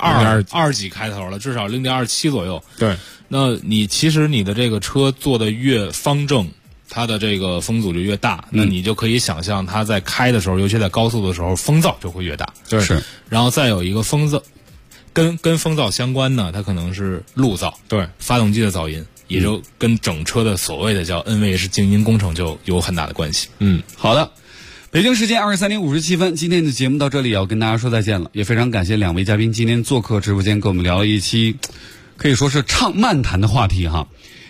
0.2几开头了，至少0.27左右。 对， 那其实你的这个车做的越方正，它的这个风阻就越大，那你就可以想象它在开的时候，尤其在高速的时候，风噪就会越大。 对，是。 然后再有一个风噪，跟风噪相关呢，它可能是路噪， 对， 发动机的噪音，也就跟整车的所谓的叫 NVH 静音工程就有很大的关系。 好的。北京时间23点57分，今天的节目到这里要跟大家说再见了，也非常感谢2位嘉宾今天做客直播间，跟我们聊了一期可以说是畅漫谈的话题哈。